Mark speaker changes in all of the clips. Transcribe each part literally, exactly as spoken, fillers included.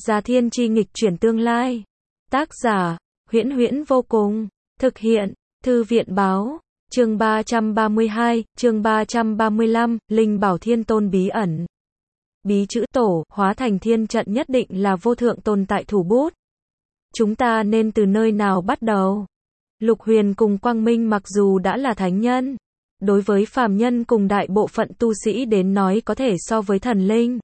Speaker 1: Gia Thiên Chi nghịch chuyển tương lai. Tác giả, Huyễn Huyễn vô cùng. Thực hiện, Thư viện báo. Chương ba trăm ba mươi hai, chương ba trăm ba mươi lăm, Linh Bảo Thiên Tôn bí ẩn. Bí chữ tổ, hóa thành thiên trận nhất định là vô thượng tồn tại thủ bút. Chúng ta nên từ nơi nào bắt đầu? Lục Huyền cùng Quang Minh mặc dù đã là thánh nhân, đối với phàm nhân cùng đại bộ phận tu sĩ đến nói có thể so với thần linh.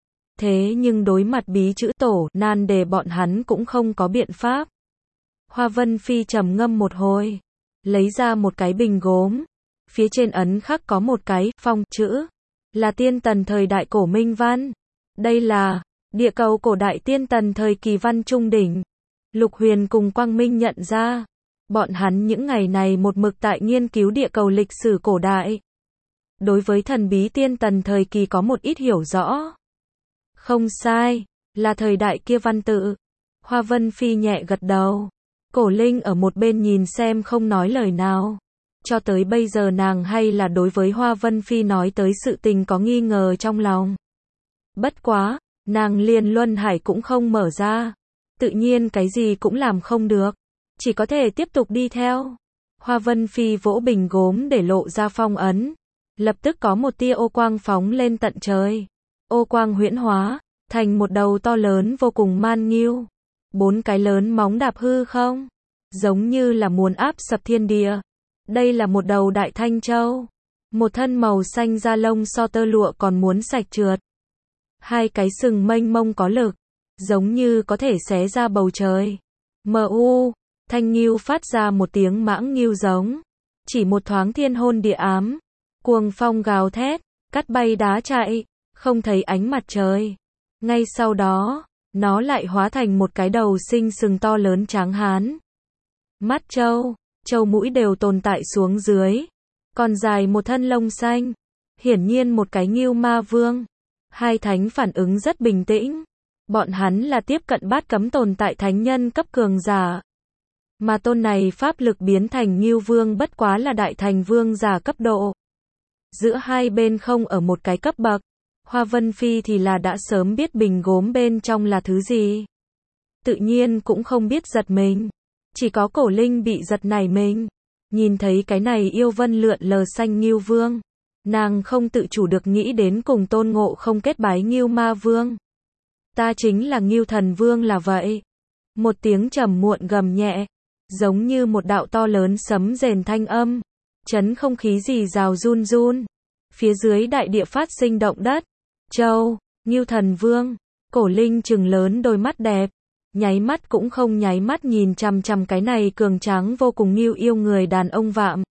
Speaker 1: Thế nhưng đối mặt bí chữ tổ, nan đề bọn hắn cũng không có biện pháp. Hoa Vân Phi trầm ngâm một hồi, lấy ra một cái bình gốm, phía trên ấn khắc có một cái phong chữ, là tiên tần thời đại cổ minh văn. Đây là địa cầu cổ đại tiên tần thời kỳ văn trung đỉnh. Lục Huyền cùng Quang Minh nhận ra, bọn hắn những ngày này một mực tại nghiên cứu địa cầu lịch sử cổ đại. Đối với thần bí tiên tần thời kỳ có một ít hiểu rõ. Không sai, là thời đại kia văn tự. Hoa Vân Phi nhẹ gật đầu. Cổ Linh ở một bên nhìn xem không nói lời nào. Cho tới bây giờ nàng hay là đối với Hoa Vân Phi nói tới sự tình có nghi ngờ trong lòng. Bất quá, nàng liền luân hải cũng không mở ra. Tự nhiên cái gì cũng làm không được. Chỉ có thể tiếp tục đi theo. Hoa Vân Phi vỗ bình gốm để lộ ra phong ấn. Lập tức có một tia ô quang phóng lên tận trời. Ô quang huyễn hóa, thành một đầu to lớn vô cùng man nghiêu. Bốn cái lớn móng đạp hư không, giống như là muốn áp sập thiên địa. Đây là một đầu đại thanh châu. Một thân màu xanh da lông so tơ lụa còn muốn sạch trượt. Hai cái sừng mênh mông có lực, giống như có thể xé ra bầu trời. Mu, thanh nghiêu phát ra một tiếng mãng nghiêu giống. Chỉ một thoáng thiên hôn địa ám. Cuồng phong gào thét, cắt bay đá chạy, không thấy ánh mặt trời. Ngay sau đó, nó lại hóa thành một cái đầu sinh sừng to lớn tráng hán. Mắt trâu, trâu mũi đều tồn tại xuống dưới. Còn dài một thân lông xanh. Hiển nhiên một cái Ngưu Ma Vương. Hai thánh phản ứng rất bình tĩnh. Bọn hắn là tiếp cận bát cấm tồn tại thánh nhân cấp cường giả. Mà tôn này pháp lực biến thành Ngưu Vương bất quá là đại thành vương giả cấp độ. Giữa hai bên không ở một cái cấp bậc. Hoa Vân Phi thì là đã sớm biết bình gốm bên trong là thứ gì. Tự nhiên cũng không biết giật mình. Chỉ có Cổ Linh bị giật nảy mình. Nhìn thấy cái này yêu vân lượn lờ xanh Ngưu Vương. Nàng không tự chủ được nghĩ đến cùng Tôn Ngộ Không kết bái Ngưu Ma Vương. Ta chính là Ngưu Thần Vương là vậy. Một tiếng trầm muộn gầm nhẹ. Giống như một đạo to lớn sấm rền thanh âm. Chấn không khí gì rào run run. Phía dưới đại địa phát sinh động đất. Châu, Ngưu Thần Vương. Cổ Linh trừng lớn đôi mắt đẹp. Nháy mắt cũng không nháy mắt nhìn chằm chằm cái này cường tráng vô cùng Ngưu yêu người đàn ông vạm.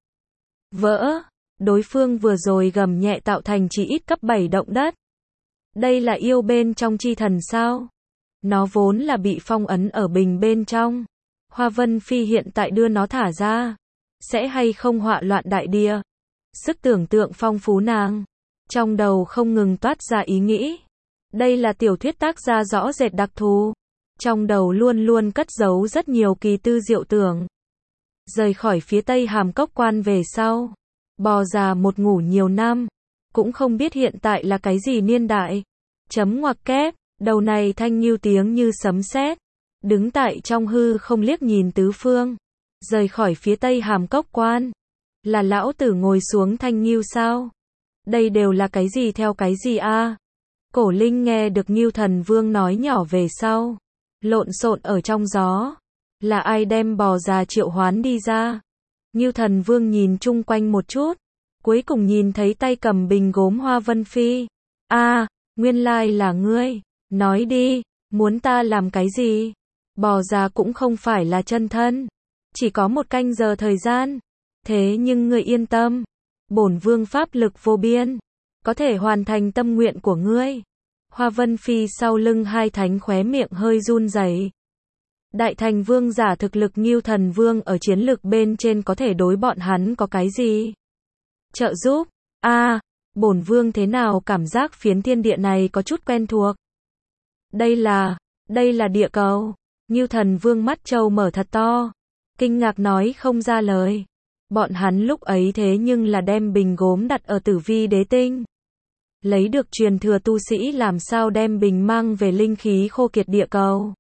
Speaker 1: Vỡ. Đối phương vừa rồi gầm nhẹ tạo thành chỉ ít cấp bảy động đất. Đây là yêu bên trong chi thần sao? Nó vốn là bị phong ấn ở bình bên trong. Hoa Vân Phi hiện tại đưa nó thả ra. Sẽ hay không họa loạn đại địa? Sức tưởng tượng phong phú nàng. Trong đầu không ngừng toát ra ý nghĩ. Đây là tiểu thuyết tác gia rõ rệt đặc thù. Trong đầu luôn luôn cất giấu rất nhiều kỳ tư diệu tưởng. Rời khỏi phía Tây Hàm Cốc Quan về sau. Bò già một ngủ nhiều năm. Cũng không biết hiện tại là cái gì niên đại. Chấm ngoặc kép. Đầu này thanh nghiêu tiếng như sấm sét. Đứng tại trong hư không liếc nhìn tứ phương. Rời khỏi phía Tây Hàm Cốc Quan. Là lão tử ngồi xuống thanh nghiêu sao? Đây đều là cái gì theo cái gì a? À? Cổ Linh nghe được Ngưu Thần Vương nói nhỏ về sau. Lộn xộn ở trong gió. Là ai đem bò già triệu hoán đi ra? Ngưu Thần Vương nhìn chung quanh một chút. Cuối cùng nhìn thấy tay cầm bình gốm Hoa Vân Phi. A, à, nguyên lai là ngươi. Nói đi, muốn ta làm cái gì? Bò già cũng không phải là chân thân. Chỉ có một canh giờ thời gian. Thế nhưng ngươi yên tâm. Bổn vương pháp lực vô biên. Có thể hoàn thành tâm nguyện của ngươi. Hoa Vân Phi sau lưng hai thánh khóe miệng hơi run rẩy. Đại thành vương giả thực lực Ngưu Thần Vương ở chiến lực bên trên có thể đối bọn hắn có cái gì? Trợ giúp? A, à, bổn vương thế nào cảm giác phiến thiên địa này có chút quen thuộc. Đây là, đây là địa cầu. Ngưu Thần Vương mắt trâu mở thật to. Kinh ngạc nói không ra lời. Bọn hắn lúc ấy thế nhưng là đem bình gốm đặt ở Tử Vi Đế Tinh. lấy được truyền thừa tu sĩ làm sao đem bình mang về linh khí khô kiệt địa cầu.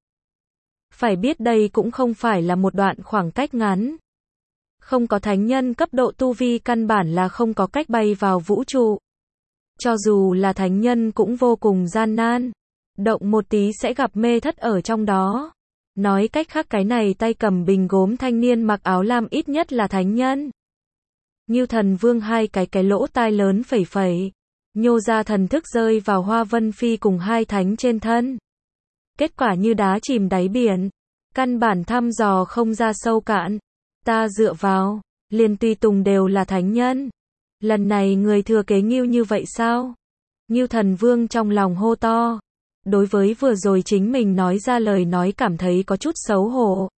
Speaker 1: Phải biết đây cũng không phải là một đoạn khoảng cách ngắn. Không có thánh nhân cấp độ tu vi căn bản là không có cách bay vào vũ trụ. Cho dù là thánh nhân cũng vô cùng gian nan. Động một tí sẽ gặp mê thất ở trong đó. Nói cách khác cái này tay cầm bình gốm thanh niên mặc áo lam ít nhất là thánh nhân. Ngưu Thần Vương hai cái cái lỗ tai lớn phẩy phẩy. Nhô ra thần thức rơi vào Hoa Vân Phi cùng hai thánh trên thân. Kết quả như đá chìm đáy biển. Căn bản thăm dò không ra sâu cạn. Ta dựa vào, liền tùy tùng đều là thánh nhân. Lần này người thừa kế Ngưu như vậy sao? Ngưu Thần Vương trong lòng hô to. Đối với vừa rồi chính mình nói ra lời nói cảm thấy có chút xấu hổ.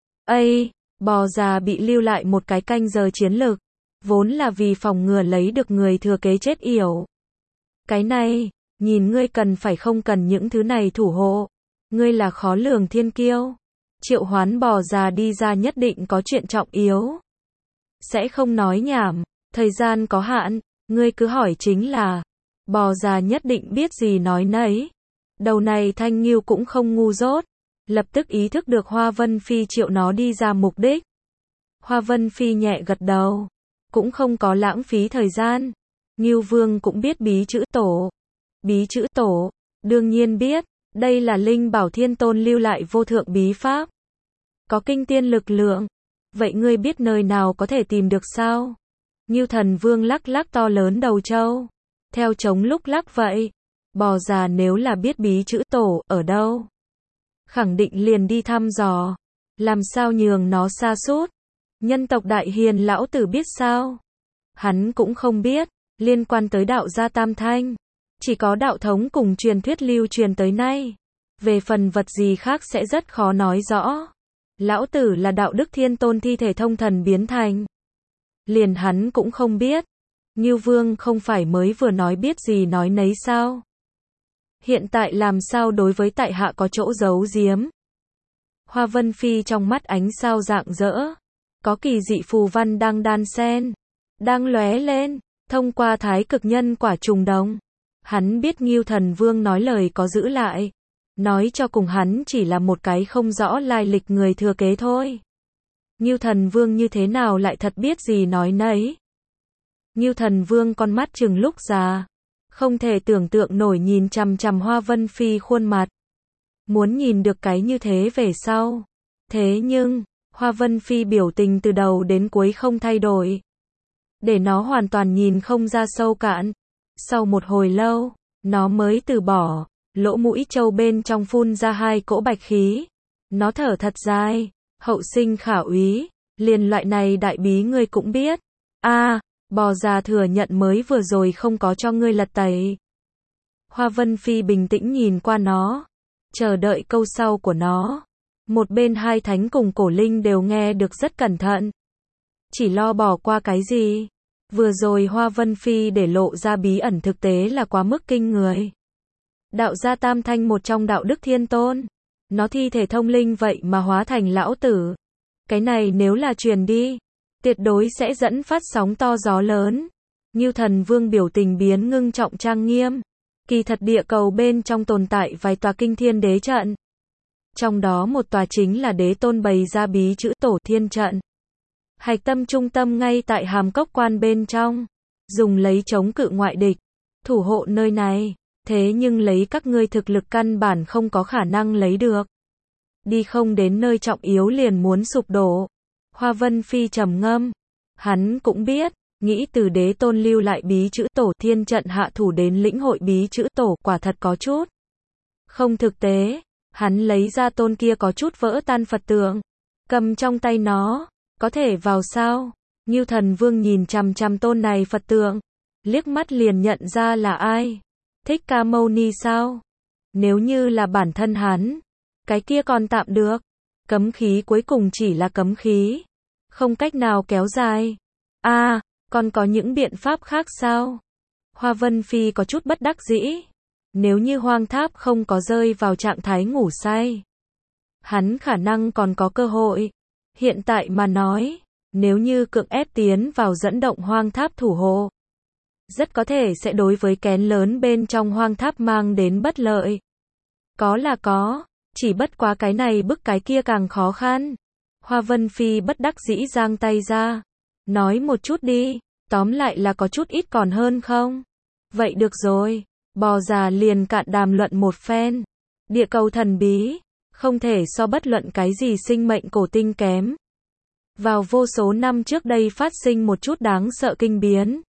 Speaker 1: Ây, bò già bị lưu lại một cái canh giờ chiến lực. Vốn là vì phòng ngừa lấy được người thừa kế chết yểu. Cái này, nhìn ngươi cần phải không cần những thứ này thủ hộ. Ngươi là khó lường thiên kiêu. Triệu Hoán bò già đi ra nhất định có chuyện trọng yếu. Sẽ không nói nhảm, thời gian có hạn, ngươi cứ hỏi chính là. Bò già nhất định biết gì nói nấy. Đầu này Thanh Ngưu cũng không ngu dốt. Lập tức ý thức được Hoa Vân Phi triệu nó đi ra mục đích. Hoa Vân Phi nhẹ gật đầu. Cũng không có lãng phí thời gian. Ngưu Vương cũng biết bí chữ tổ. Bí chữ tổ, đương nhiên biết. Đây là Linh Bảo Thiên Tôn lưu lại vô thượng bí pháp. Có kinh tiên lực lượng. Vậy ngươi biết nơi nào có thể tìm được sao? Ngưu Thần Vương lắc lắc to lớn đầu trâu. Theo trống lúc lắc vậy. Bò già nếu là biết bí chữ tổ ở đâu. Khẳng định liền đi thăm dò. Làm sao nhường nó xa sút. Nhân tộc Đại Hiền lão tử biết sao? Hắn cũng không biết. Liên quan tới đạo gia Tam Thanh. Chỉ có đạo thống cùng truyền thuyết lưu truyền tới nay. Về phần vật gì khác sẽ rất khó nói rõ. Lão tử là đạo đức thiên tôn thi thể thông thần biến thành. Liền hắn cũng không biết. Ngưu Vương không phải mới vừa nói biết gì nói nấy sao? Hiện tại làm sao đối với tại hạ có chỗ giấu giếm? Hoa Vân Phi trong mắt ánh sao rạng rỡ. Có kỳ dị phù văn đang đan xen. Đang lóe lên. Thông qua thái cực nhân quả trùng đồng. Hắn biết Ngưu Thần Vương nói lời có giữ lại. Nói cho cùng hắn chỉ là một cái không rõ lai lịch người thừa kế thôi. Ngưu Thần Vương như thế nào lại thật biết gì nói nấy. Ngưu Thần Vương con mắt trừng lúc già. Không thể tưởng tượng nổi nhìn chằm chằm Hoa Vân Phi khuôn mặt. Muốn nhìn được cái như thế về sau. Thế nhưng, Hoa Vân Phi biểu tình từ đầu đến cuối không thay đổi. Để nó hoàn toàn nhìn không ra sâu cạn. Sau một hồi lâu, nó mới từ bỏ. Lỗ mũi trâu bên trong phun ra hai cỗ bạch khí. Nó thở thật dài. Hậu sinh khả úy. Liền loại này đại bí ngươi cũng biết. A, à, bò già thừa nhận mới vừa rồi không có cho ngươi lật tẩy. Hoa Vân Phi bình tĩnh nhìn qua nó. Chờ đợi câu sau của nó. Một bên hai thánh cùng cổ linh đều nghe được rất cẩn thận. Chỉ lo bỏ qua cái gì. Vừa rồi Hoa Vân Phi để lộ ra bí ẩn thực tế là quá mức kinh người. Đạo gia Tam Thanh một trong đạo đức thiên tôn. Nó thi thể thông linh vậy mà hóa thành lão tử. Cái này nếu là truyền đi. Tuyệt đối sẽ dẫn phát sóng to gió lớn. Ngưu Thần Vương biểu tình biến ngưng trọng trang nghiêm. Kỳ thật địa cầu bên trong tồn tại vài tòa kinh thiên đế trận. Trong đó một tòa chính là đế tôn bày ra bí chữ tổ thiên trận. Hạch tâm trung tâm ngay tại hàm cốc quan bên trong. Dùng lấy chống cự ngoại địch. Thủ hộ nơi này. Thế nhưng lấy các ngươi thực lực căn bản không có khả năng lấy được. Đi không đến nơi trọng yếu liền muốn sụp đổ. Hoa Vân Phi trầm ngâm. Hắn cũng biết. Nghĩ từ đế tôn lưu lại bí chữ tổ thiên trận hạ thủ đến lĩnh hội bí chữ tổ quả thật có chút. Không thực tế. Hắn lấy ra tôn kia có chút vỡ tan Phật tượng. Cầm trong tay nó. Có thể vào sao? Ngưu Thần Vương nhìn chằm chằm tôn này Phật tượng. Liếc mắt liền nhận ra là ai. Thích Ca Mâu Ni sao? Nếu như là bản thân hắn. Cái kia còn tạm được. Cấm khí cuối cùng chỉ là cấm khí. Không cách nào kéo dài. A, à, còn có những biện pháp khác sao? Hoa Vân Phi có chút bất đắc dĩ. Nếu như Hoang Tháp không có rơi vào trạng thái ngủ say. Hắn khả năng còn có cơ hội. Hiện tại mà nói. Nếu như cưỡng ép tiến vào dẫn động Hoang Tháp thủ hộ. rất có thể sẽ đối với kén lớn bên trong hoang tháp mang đến bất lợi. Có là có, chỉ bất quá cái này bức cái kia càng khó khăn. Hoa Vân Phi bất đắc dĩ giang tay ra. Nói một chút đi, tóm lại là có chút ít còn hơn không? Vậy được rồi, bò già liền cạn đàm luận một phen. Địa cầu thần bí, không thể so bất luận cái gì sinh mệnh cổ tinh kém. Vào vô số năm trước đây phát sinh một chút đáng sợ kinh biến.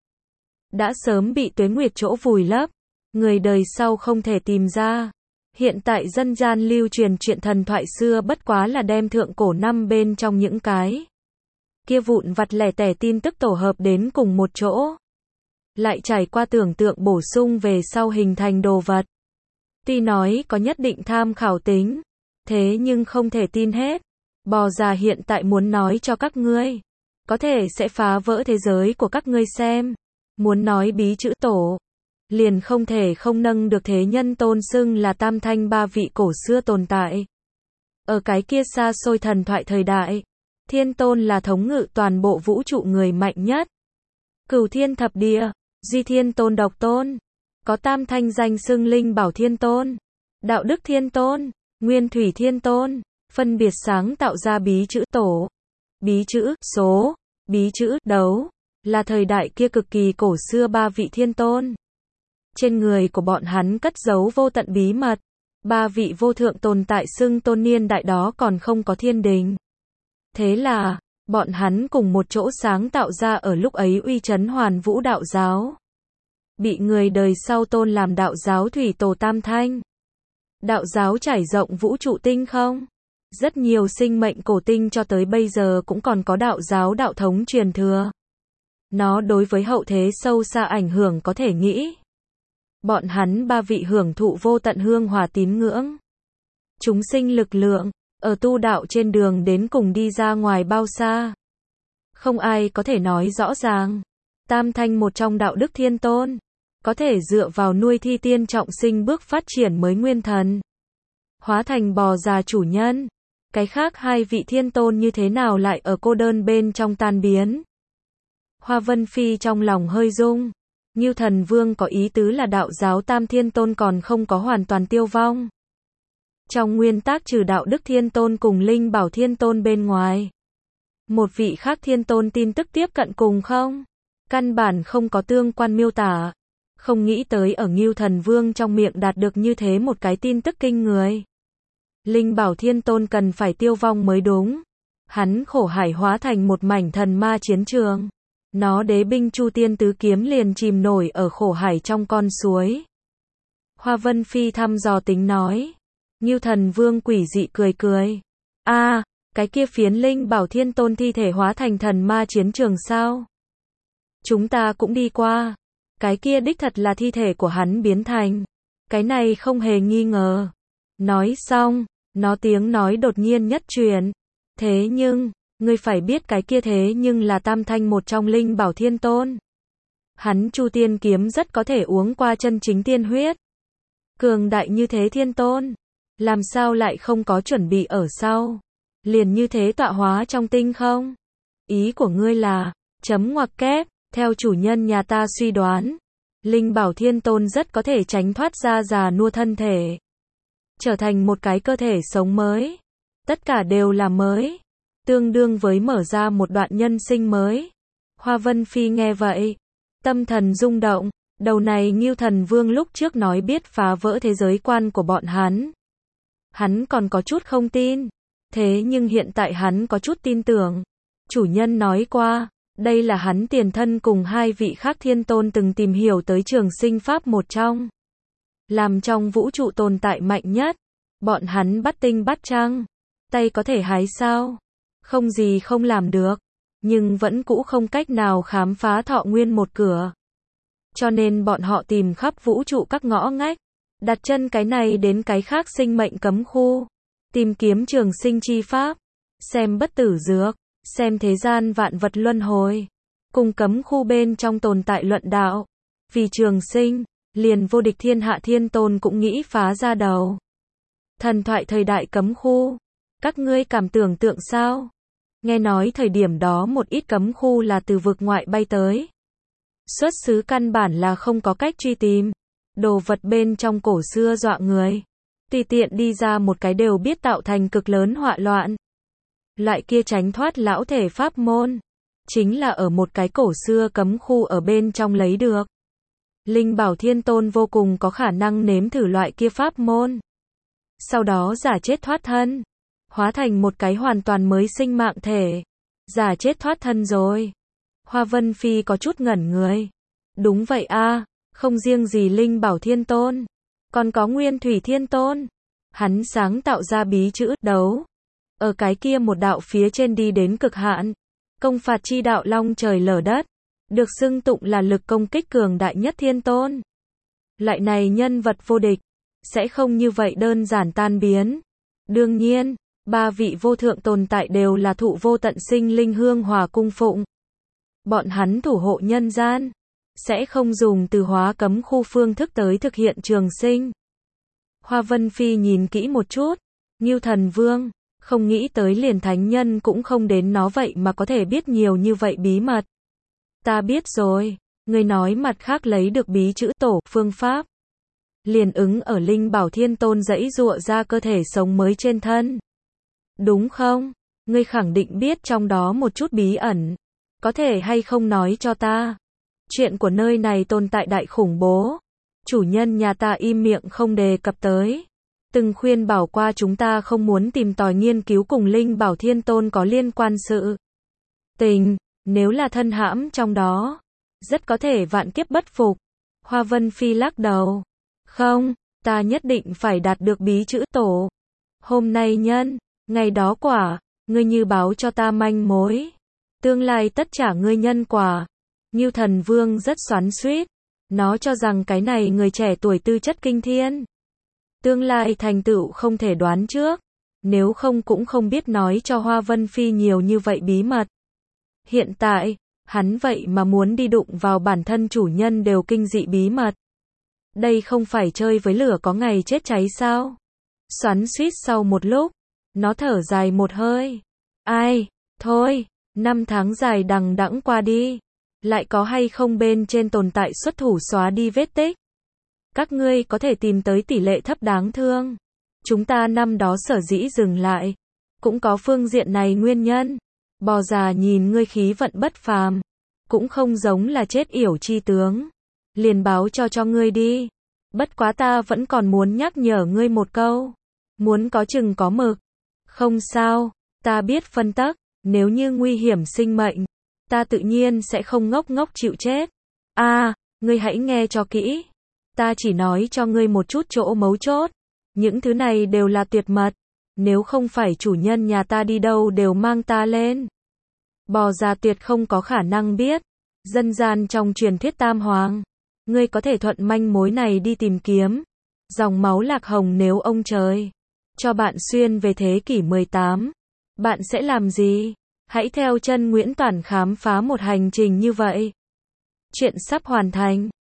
Speaker 1: Đã sớm bị tuế nguyệt chỗ vùi lấp, người đời sau không thể tìm ra. Hiện tại dân gian lưu truyền chuyện thần thoại xưa bất quá là đem thượng cổ năm bên trong những cái kia vụn vặt lẻ tẻ tin tức tổ hợp đến cùng một chỗ. Lại trải qua tưởng tượng bổ sung về sau hình thành đồ vật. Tuy nói có nhất định tham khảo tính, thế nhưng không thể tin hết. Bò già hiện tại muốn nói cho các ngươi, có thể sẽ phá vỡ thế giới của các ngươi xem. Muốn nói bí chữ tổ, liền không thể không nâng được thế nhân tôn xưng là tam thanh ba vị cổ xưa tồn tại. Ở cái kia xa xôi thần thoại thời đại, thiên tôn là thống ngự toàn bộ vũ trụ người mạnh nhất. Cửu thiên thập địa, duy thiên tôn độc tôn. Có tam thanh danh xưng linh bảo thiên tôn, đạo đức thiên tôn, nguyên thủy thiên tôn, phân biệt sáng tạo ra bí chữ tổ, bí chữ số, bí chữ đấu, là thời đại kia cực kỳ cổ xưa ba vị thiên tôn. Trên người của bọn hắn cất giấu vô tận bí mật, ba vị vô thượng tồn tại xưng tôn niên đại đó còn không có thiên đình. Thế là, bọn hắn cùng một chỗ sáng tạo ra ở lúc ấy uy chấn hoàn vũ đạo giáo. Bị người đời sau tôn làm đạo giáo thủy tổ tam thanh. Đạo giáo trải rộng vũ trụ tinh không. Rất nhiều sinh mệnh cổ tinh cho tới bây giờ cũng còn có đạo giáo đạo thống truyền thừa. Nó đối với hậu thế sâu xa ảnh hưởng có thể nghĩ. Bọn hắn ba vị hưởng thụ vô tận hương hòa tín ngưỡng. Chúng sinh lực lượng, ở tu đạo trên đường đến cùng đi ra ngoài bao xa. Không ai có thể nói rõ ràng. Tam thanh một trong đạo đức thiên tôn, có thể dựa vào nuôi thi tiên trọng sinh bước phát triển mới nguyên thần. Hóa thành bò già chủ nhân. Cái khác hai vị thiên tôn như thế nào lại ở cô đơn bên trong tan biến. Hoa Vân Phi trong lòng hơi rung. Ngưu Thần Vương có ý tứ là đạo giáo tam thiên tôn còn không có hoàn toàn tiêu vong. Trong nguyên tắc trừ đạo đức thiên tôn cùng linh bảo thiên tôn bên ngoài. Một vị khác thiên tôn tin tức tiếp cận cùng không? Căn bản không có tương quan miêu tả. Không nghĩ tới ở Ngưu Thần Vương trong miệng đạt được như thế một cái tin tức kinh người. Linh bảo thiên tôn cần phải tiêu vong mới đúng. Hắn khổ hải hóa thành một mảnh thần ma chiến trường. Nó đế binh Chu Tiên Tứ Kiếm liền chìm nổi ở khổ hải trong con suối. Hoa Vân Phi thăm dò tính nói. Ngưu Thần Vương quỷ dị cười cười. A, à, cái kia phiến linh bảo thiên tôn thi thể hóa thành thần ma chiến trường sao? Chúng ta cũng đi qua. Cái kia đích thật là thi thể của hắn biến thành. Cái này không hề nghi ngờ. Nói xong, nó tiếng nói đột nhiên nhất truyền. Thế nhưng, ngươi phải biết cái kia thế nhưng là tam thanh một trong linh bảo thiên tôn. Hắn Chu Tiên kiếm rất có thể uống qua chân chính tiên huyết. Cường đại như thế thiên tôn, làm sao lại không có chuẩn bị ở sau? Liền như thế tọa hóa trong tinh không? Ý của ngươi là, chấm ngoặc kép, theo chủ nhân nhà ta suy đoán, linh bảo thiên tôn rất có thể tránh thoát ra già nua thân thể, trở thành một cái cơ thể sống mới. Tất cả đều là mới, tương đương với mở ra một đoạn nhân sinh mới. Hoa Vân Phi nghe vậy, tâm thần rung động, đầu này Ngưu Thần Vương lúc trước nói biết phá vỡ thế giới quan của bọn hắn. Hắn còn có chút không tin, thế nhưng hiện tại hắn có chút tin tưởng. Chủ nhân nói qua, đây là hắn tiền thân cùng hai vị khác thiên tôn từng tìm hiểu tới trường sinh pháp một trong. Làm trong vũ trụ tồn tại mạnh nhất, bọn hắn bắt tinh bắt trăng, tay có thể hái sao? Không gì không làm được, nhưng vẫn cũ không cách nào khám phá thọ nguyên một cửa. Cho nên bọn họ tìm khắp vũ trụ các ngõ ngách, đặt chân cái này đến cái khác sinh mệnh cấm khu, tìm kiếm trường sinh chi pháp, xem bất tử dược, xem thế gian vạn vật luân hồi, cùng cấm khu bên trong tồn tại luận đạo. Vì trường sinh, liền vô địch thiên hạ thiên tôn cũng nghĩ phá ra đầu. Thần thoại thời đại cấm khu, các ngươi cảm tưởng tượng sao? Nghe nói thời điểm đó một ít cấm khu là từ vực ngoại bay tới. Xuất xứ căn bản là không có cách truy tìm. Đồ vật bên trong cổ xưa dọa người. Tùy tiện đi ra một cái đều biết tạo thành cực lớn họa loạn. Loại kia tránh thoát lão thể pháp môn. Chính là ở một cái cổ xưa cấm khu ở bên trong lấy được. Linh Bảo Thiên Tôn vô cùng có khả năng nếm thử loại kia pháp môn. Sau đó giả chết thoát thân. Hóa thành một cái hoàn toàn mới sinh mạng thể. Giả chết thoát thân rồi. Hoa Vân Phi có chút ngẩn người. Đúng vậy a, không riêng gì Linh Bảo Thiên Tôn. Còn có Nguyên Thủy Thiên Tôn. Hắn sáng tạo ra bí chữ đấu. Ở cái kia một đạo phía trên đi đến cực hạn. Công phạt chi đạo long trời lở đất. Được xưng tụng là lực công kích cường đại nhất Thiên Tôn. Loại này nhân vật vô địch. Sẽ không như vậy đơn giản tan biến. Đương nhiên, ba vị vô thượng tồn tại đều là thụ vô tận sinh linh hương hòa cung phụng. Bọn hắn thủ hộ nhân gian. Sẽ không dùng từ hóa cấm khu phương thức tới thực hiện trường sinh. Hoa Vân Phi nhìn kỹ một chút. Ngưu Thần Vương. Không nghĩ tới liền thánh nhân cũng không đến nó vậy mà có thể biết nhiều như vậy bí mật. Ta biết rồi. Người nói mặt khác lấy được bí chữ tổ phương pháp. Liền ứng ở Linh Bảo Thiên Tôn dãy dụa ra cơ thể sống mới trên thân. Đúng không? Ngươi khẳng định biết trong đó một chút bí ẩn. Có thể hay không nói cho ta? Chuyện của nơi này tồn tại đại khủng bố. Chủ nhân nhà ta im miệng không đề cập tới. Từng khuyên bảo qua chúng ta không muốn tìm tòi nghiên cứu cùng Linh Bảo Thiên Tôn có liên quan sự tình. Nếu là thân hãm trong đó, rất có thể vạn kiếp bất phục. Hoa Vân Phi lắc đầu. Không, ta nhất định phải đạt được bí chữ tổ. Hôm nay nhân, ngày đó quả, ngươi như báo cho ta manh mối. Tương lai tất trả ngươi nhân quả. Ngưu Thần Vương rất xoắn xuýt. Nó cho rằng cái này người trẻ tuổi tư chất kinh thiên. Tương lai thành tựu không thể đoán trước. Nếu không cũng không biết nói cho Hoa Vân Phi nhiều như vậy bí mật. Hiện tại, hắn vậy mà muốn đi đụng vào bản thân chủ nhân đều kinh dị bí mật. Đây không phải chơi với lửa có ngày chết cháy sao? Xoắn xuýt sau một lúc, nó thở dài một hơi. Ai, thôi, năm tháng dài đằng đẵng qua đi. Lại có hay không bên trên tồn tại xuất thủ xóa đi vết tích? Các ngươi có thể tìm tới tỷ lệ thấp đáng thương. Chúng ta năm đó sở dĩ dừng lại. Cũng có phương diện này nguyên nhân. Bò già nhìn ngươi khí vận bất phàm. Cũng không giống là chết yểu chi tướng. Liền báo cho cho ngươi đi. Bất quá ta vẫn còn muốn nhắc nhở ngươi một câu. Muốn có chừng có mực. Không sao, ta biết phân tắc. Nếu như nguy hiểm sinh mệnh, ta tự nhiên sẽ không ngốc ngốc chịu chết. A, à, ngươi hãy nghe cho kỹ. Ta chỉ nói cho ngươi một chút chỗ mấu chốt. Những thứ này đều là tuyệt mật. Nếu không phải chủ nhân nhà ta đi đâu đều mang ta lên. Bò già tuyệt không có khả năng biết. Dân gian trong truyền thuyết Tam Hoàng. Ngươi có thể thuận manh mối này đi tìm kiếm. Dòng máu lạc hồng nếu ông trời cho bạn xuyên về thế kỷ mười tám. Bạn sẽ làm gì? Hãy theo chân Nguyễn Toản khám phá một hành trình như vậy. Chuyện sắp hoàn thành.